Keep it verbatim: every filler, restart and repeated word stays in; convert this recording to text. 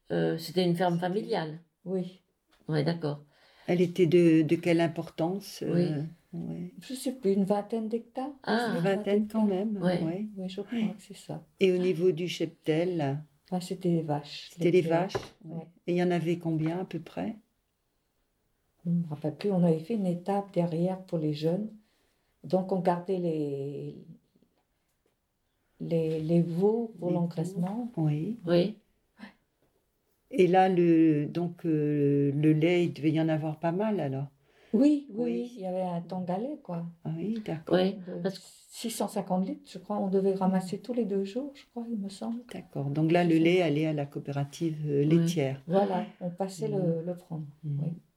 Euh, c'était une ferme familiale. Oui. Oui, d'accord. Elle était de, de quelle importance Oui. euh, ouais. Je ne sais plus, une vingtaine d'hectares. Ah, Une vingtaine quand même. Ouais. Ouais. Oui, je crois Ouais. que c'est ça. Et au niveau du cheptel, Ah, c'était les vaches. c'était les laitières. vaches. Ouais. Ouais. Et il y en avait combien à peu près? Je ne me rappelle plus, on avait fait une étape derrière pour les jeunes. Donc on gardait les, les, les veaux pour Les l'engraissement. Oui. Oui. Et là, le, donc, euh, le lait, il devait y en avoir pas mal alors. Oui, oui, Oui. oui, il y avait un tangalet, quoi. Ah oui, d'accord. Oui. De Parce que six cent cinquante litres, je crois. On devait ramasser tous les deux jours, je crois, il me semble. D'accord. Donc là, le lait allait à la coopérative euh, laitière. Voilà, on passait Mhm. le, le prendre. Mhm. Oui.